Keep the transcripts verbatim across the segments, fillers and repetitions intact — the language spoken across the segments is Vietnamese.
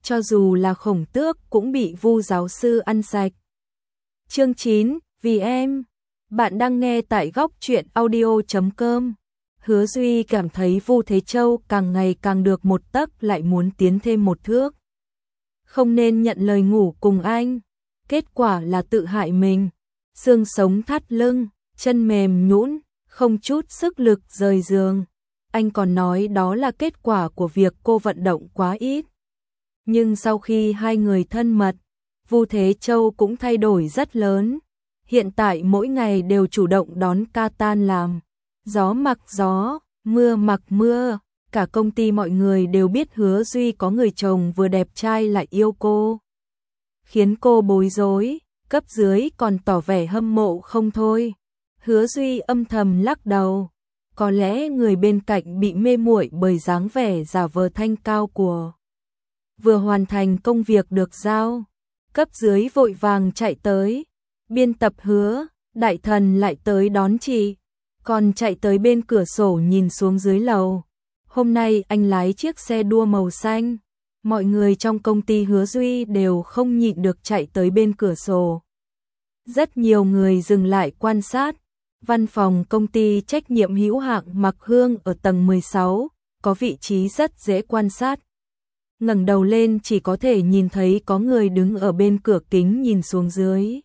cho dù là Khổng Tước cũng bị Vu giáo sư ăn sạch. Chương chín, vì em. Bạn đang nghe tại góc truyện audio chấm com. Hứa Duy cảm thấy Vu Thế Châu càng ngày càng được một tấc, lại muốn tiến thêm một thước. Không nên nhận lời ngủ cùng anh, kết quả là tự hại mình. Xương sống thắt lưng, chân mềm nhũn, không chút sức lực rời giường. Anh còn nói đó là kết quả của việc cô vận động quá ít. Nhưng sau khi hai người thân mật, Vu Thế Châu cũng thay đổi rất lớn. Hiện tại mỗi ngày đều chủ động đón ca tan làm. Gió mặc gió, mưa mặc mưa. Cả công ty mọi người đều biết Hứa Duy có người chồng vừa đẹp trai lại yêu cô. Khiến cô bối rối, cấp dưới còn tỏ vẻ hâm mộ không thôi. Hứa Duy âm thầm lắc đầu. Có lẽ người bên cạnh bị mê muội bởi dáng vẻ giả vờ thanh cao của. Vừa hoàn thành công việc được giao, cấp dưới vội vàng chạy tới. Biên tập Hứa, đại thần lại tới đón chị. Còn chạy tới bên cửa sổ nhìn xuống dưới lầu. Hôm nay anh lái chiếc xe đua màu xanh. Mọi người trong công ty Hứa Duy đều không nhịn được chạy tới bên cửa sổ. Rất nhiều người dừng lại quan sát. Văn phòng công ty trách nhiệm hữu hạn Mặc Hương ở tầng mười sáu, có vị trí rất dễ quan sát. Ngẩng đầu lên chỉ có thể nhìn thấy có người đứng ở bên cửa kính nhìn xuống dưới.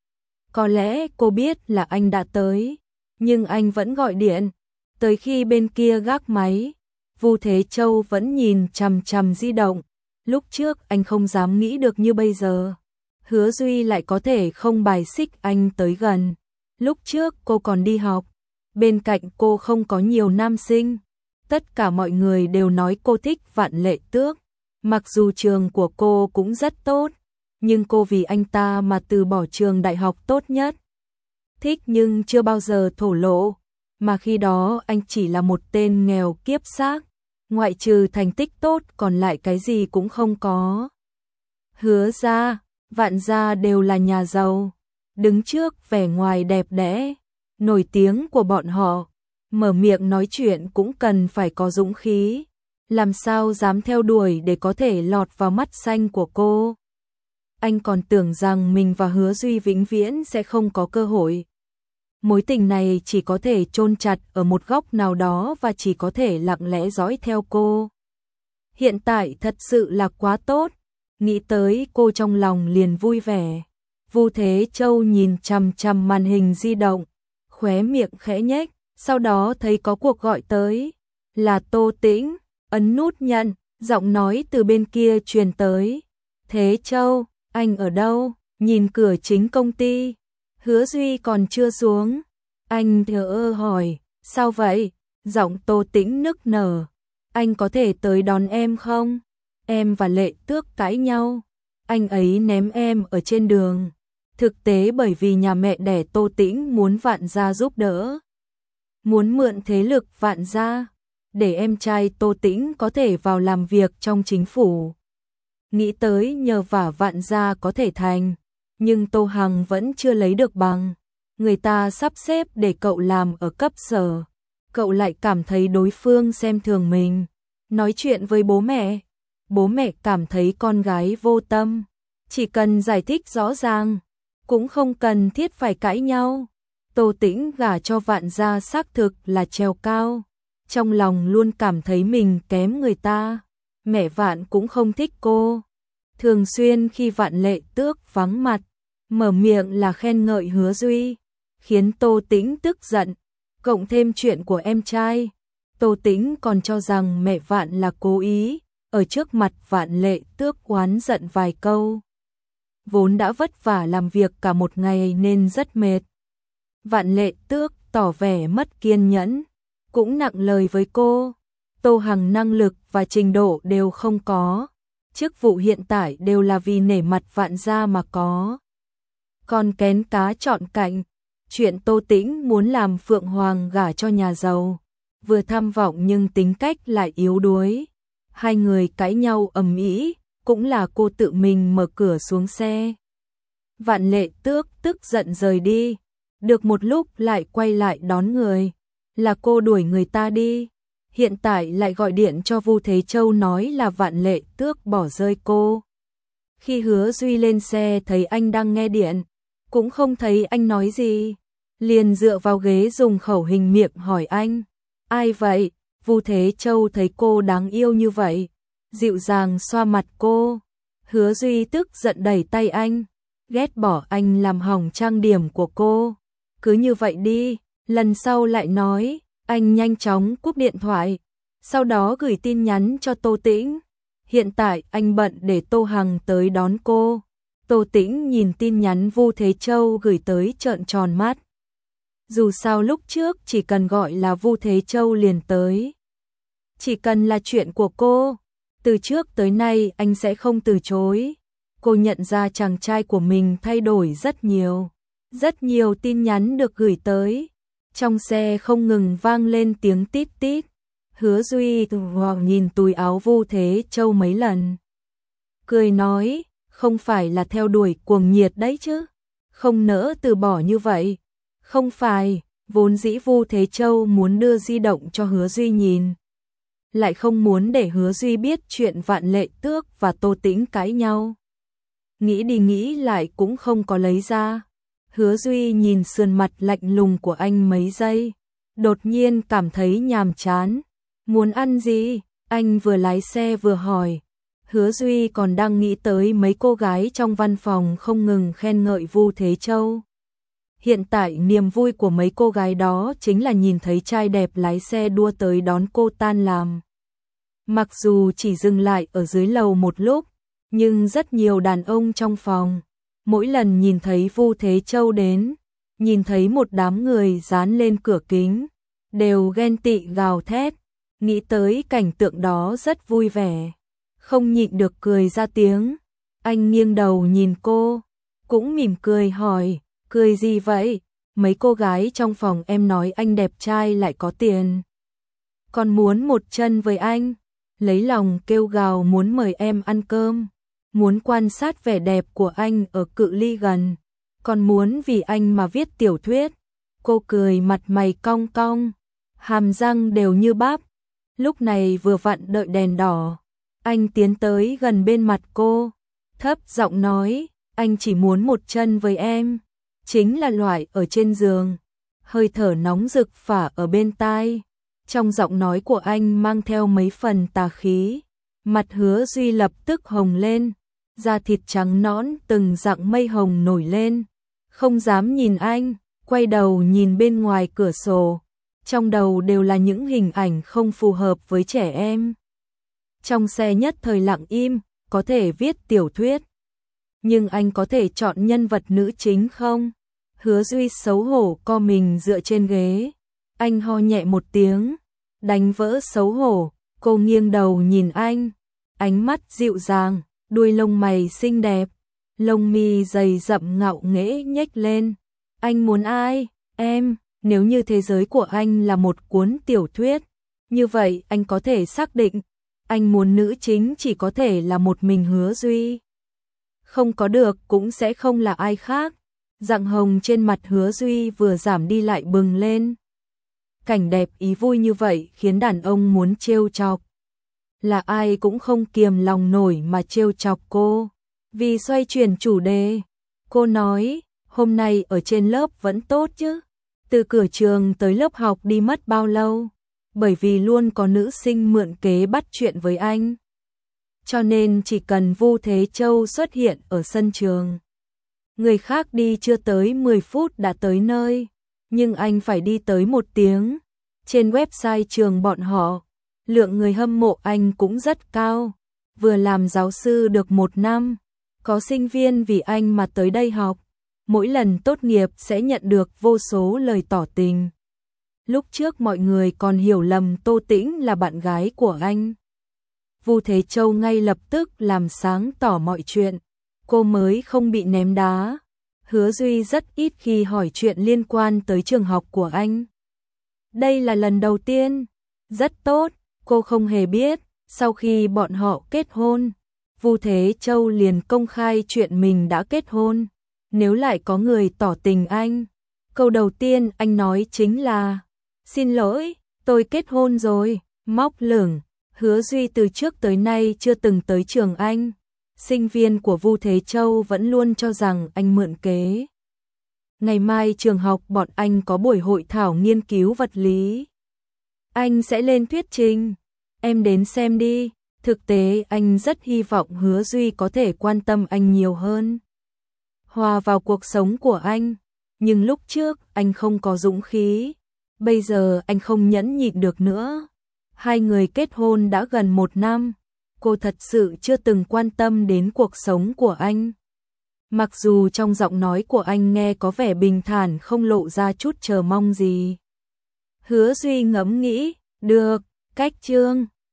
Có lẽ cô biết là anh đã tới, nhưng anh vẫn gọi điện. Tới khi bên kia gác máy, Vu Thế Châu vẫn nhìn chằm chằm di động. Lúc trước anh không dám nghĩ được như bây giờ. Hứa Duy lại có thể không bài xích anh tới gần. Lúc trước cô còn đi học, bên cạnh cô không có nhiều nam sinh. Tất cả mọi người đều nói cô thích Vạn Lệ Tước. Mặc dù trường của cô cũng rất tốt, nhưng cô vì anh ta mà từ bỏ trường đại học tốt nhất. Thích nhưng chưa bao giờ thổ lộ, mà khi đó anh chỉ là một tên nghèo kiếp xác, ngoại trừ thành tích tốt còn lại cái gì cũng không có. Hứa gia, Vạn gia đều là nhà giàu, đứng trước vẻ ngoài đẹp đẽ, nổi tiếng của bọn họ, mở miệng nói chuyện cũng cần phải có dũng khí. Làm sao dám theo đuổi để có thể lọt vào mắt xanh của cô. Anh còn tưởng rằng mình và Hứa Duy vĩnh viễn sẽ không có cơ hội. Mối tình này chỉ có thể chôn chặt ở một góc nào đó và chỉ có thể lặng lẽ dõi theo cô. Hiện tại thật sự là quá tốt. Nghĩ tới cô trong lòng liền vui vẻ. Vu Thế Châu nhìn chằm chằm màn hình di động, khóe miệng khẽ nhếch, sau đó thấy có cuộc gọi tới. Là Tô Tĩnh. Ấn nút nhận, giọng nói từ bên kia truyền tới. Thế Châu, anh ở đâu? Nhìn cửa chính công ty. Hứa Duy còn chưa xuống. Anh thờ ơ hỏi, sao vậy? Giọng Tô Tĩnh nức nở. Anh có thể tới đón em không? Em và Lệ Tước cãi nhau. Anh ấy ném em ở trên đường. Thực tế bởi vì nhà mẹ đẻ Tô Tĩnh muốn Vạn gia giúp đỡ. Muốn mượn thế lực Vạn gia để em trai Tô Tĩnh có thể vào làm việc trong chính phủ. Nghĩ tới nhờ vả Vạn gia có thể thành, nhưng Tô Hằng vẫn chưa lấy được bằng. Người ta sắp xếp để cậu làm ở cấp sở. Cậu lại cảm thấy đối phương xem thường mình. Nói chuyện với bố mẹ. Bố mẹ cảm thấy con gái vô tâm. Chỉ cần giải thích rõ ràng, cũng không cần thiết phải cãi nhau. Tô Tĩnh gả cho Vạn gia xác thực là trèo cao. Trong lòng luôn cảm thấy mình kém người ta. Mẹ Vạn cũng không thích cô. Thường xuyên khi Vạn Lệ Tước vắng mặt, mở miệng là khen ngợi Hứa Duy, khiến Tô Tĩnh tức giận. Cộng thêm chuyện của em trai, Tô Tĩnh còn cho rằng mẹ Vạn là cố ý, ở trước mặt Vạn Lệ Tước oán giận vài câu. Vốn đã vất vả làm việc cả một ngày nên rất mệt. Vạn Lệ Tước tỏ vẻ mất kiên nhẫn, cũng nặng lời với cô. Tô Hằng năng lực và trình độ đều không có. Chức vụ hiện tại đều là vì nể mặt Vạn gia mà có. Còn kén cá chọn cạnh. Chuyện Tô Tĩnh muốn làm Phượng Hoàng gả cho nhà giàu. Vừa tham vọng nhưng tính cách lại yếu đuối. Hai người cãi nhau ầm ĩ, cũng là cô tự mình mở cửa xuống xe. Vạn Lệ Tước tức giận rời đi. Được một lúc lại quay lại đón người. Là cô đuổi người ta đi. hiện tại lại gọi điện cho Vu Thế Châu nói là Vạn Lệ Tước bỏ rơi cô. Khi Hứa Duy lên xe thấy anh đang nghe điện, cũng không thấy anh nói gì, liền dựa vào ghế dùng khẩu hình miệng hỏi anh, ai vậy? Vu Thế Châu thấy cô đáng yêu như vậy, dịu dàng xoa mặt cô. Hứa Duy tức giận đẩy tay anh, ghét bỏ anh làm hỏng trang điểm của cô. Cứ như vậy đi, lần sau lại nói. Anh nhanh chóng cúp điện thoại, sau đó gửi tin nhắn cho Tô Tĩnh. Hiện tại anh bận để Tô Hằng tới đón cô. Tô Tĩnh nhìn tin nhắn Vu Thế Châu gửi tới trợn tròn mắt. Dù sao lúc trước chỉ cần gọi là Vu Thế Châu liền tới. Chỉ cần là chuyện của cô, từ trước tới nay anh sẽ không từ chối. Cô nhận ra chàng trai của mình thay đổi rất nhiều. Rất nhiều tin nhắn được gửi tới. Trong xe không ngừng vang lên tiếng tít tít. Hứa Duy hoặc nhìn túi áo Vu Thế Châu mấy lần. Cười nói, không phải là theo đuổi cuồng nhiệt đấy chứ. Không nỡ từ bỏ như vậy. Không phải, vốn dĩ Vu Thế Châu muốn đưa di động cho Hứa Duy nhìn. Lại không muốn để Hứa Duy biết chuyện Vạn Lệ Tước và Tô Tĩnh cãi nhau. Nghĩ đi nghĩ lại cũng không có lấy ra. Hứa Duy nhìn sườn mặt lạnh lùng của anh mấy giây, đột nhiên cảm thấy nhàm chán. Muốn ăn gì? Anh vừa lái xe vừa hỏi. Hứa Duy còn đang nghĩ tới mấy cô gái trong văn phòng không ngừng khen ngợi Vu Thế Châu. Hiện tại niềm vui của mấy cô gái đó chính là nhìn thấy trai đẹp lái xe đua tới đón cô tan làm. Mặc dù chỉ dừng lại ở dưới lầu một lúc, nhưng rất nhiều đàn ông trong phòng. Mỗi lần nhìn thấy Vu Thế Châu đến, nhìn thấy một đám người dán lên cửa kính, đều ghen tị gào thét, nghĩ tới cảnh tượng đó rất vui vẻ, không nhịn được cười ra tiếng. Anh nghiêng đầu nhìn cô, cũng mỉm cười hỏi, cười gì vậy? Mấy cô gái trong phòng em nói anh đẹp trai lại có tiền, còn muốn một chân với anh, lấy lòng kêu gào muốn mời em ăn cơm. Muốn quan sát vẻ đẹp của anh ở cự ly gần, còn muốn vì anh mà viết tiểu thuyết. Cô cười mặt mày cong cong, hàm răng đều như bắp. Lúc này vừa vặn đợi đèn đỏ, anh tiến tới gần bên mặt cô, thấp giọng nói, anh chỉ muốn một chân với em, chính là loại ở trên giường. Hơi thở nóng rực phả ở bên tai, trong giọng nói của anh mang theo mấy phần tà khí. Mặt Hứa Duy lập tức hồng lên, da thịt trắng nõn từng dặng mây hồng nổi lên, không dám nhìn anh, quay đầu nhìn bên ngoài cửa sổ, trong đầu đều là những hình ảnh không phù hợp với trẻ em. Trong xe nhất thời lặng im, có thể viết tiểu thuyết, nhưng anh có thể chọn nhân vật nữ chính không? Hứa Duy xấu hổ co mình dựa trên ghế, anh ho nhẹ một tiếng, đánh vỡ xấu hổ, cô nghiêng đầu nhìn anh, ánh mắt dịu dàng. Đuôi lông mày xinh đẹp, lông mi dày rậm ngạo nghễ nhếch lên. Anh muốn ai? Em. Nếu như thế giới của anh là một cuốn tiểu thuyết, như vậy anh có thể xác định, anh muốn nữ chính chỉ có thể là một mình Hứa Duy. Không có được cũng sẽ không là ai khác. Rạng hồng trên mặt Hứa Duy vừa giảm đi lại bừng lên. Cảnh đẹp ý vui như vậy khiến đàn ông muốn trêu chọc. Là ai cũng không kiềm lòng nổi mà trêu chọc cô. Vì xoay chuyển chủ đề, cô nói, hôm nay ở trên lớp vẫn tốt chứ. Từ cửa trường tới lớp học đi mất bao lâu? Bởi vì luôn có nữ sinh mượn kế bắt chuyện với anh. Cho nên chỉ cần Vu Thế Châu xuất hiện ở sân trường, người khác đi chưa tới mười phút đã tới nơi, nhưng anh phải đi tới một tiếng. Trên website trường bọn họ, lượng người hâm mộ anh cũng rất cao. Vừa làm giáo sư được một năm, có sinh viên vì anh mà tới đây học. Mỗi lần tốt nghiệp sẽ nhận được vô số lời tỏ tình. Lúc trước mọi người còn hiểu lầm Tô Tĩnh là bạn gái của anh. Vu Thế Châu ngay lập tức làm sáng tỏ mọi chuyện, cô mới không bị ném đá. Hứa Duy rất ít khi hỏi chuyện liên quan tới trường học của anh. Đây là lần đầu tiên. Rất tốt, cô không hề biết, sau khi bọn họ kết hôn, Vu Thế Châu liền công khai chuyện mình đã kết hôn. Nếu lại có người tỏ tình anh, câu đầu tiên anh nói chính là, xin lỗi, tôi kết hôn rồi. Móc lửng, Hứa Duy từ trước tới nay chưa từng tới trường anh. Sinh viên của Vu Thế Châu vẫn luôn cho rằng anh mượn kế. Ngày mai trường học bọn anh có buổi hội thảo nghiên cứu vật lý. Anh sẽ lên thuyết trình. Em đến xem đi. Thực tế anh rất hy vọng Hứa Duy có thể quan tâm anh nhiều hơn. Hòa vào cuộc sống của anh. Nhưng lúc trước anh không có dũng khí. Bây giờ anh không nhẫn nhịn được nữa. Hai người kết hôn đã gần một năm. Cô thật sự chưa từng quan tâm đến cuộc sống của anh. Mặc dù trong giọng nói của anh nghe có vẻ bình thản không lộ ra chút chờ mong gì. Hứa Duy ngẫm nghĩ, được, cách chương.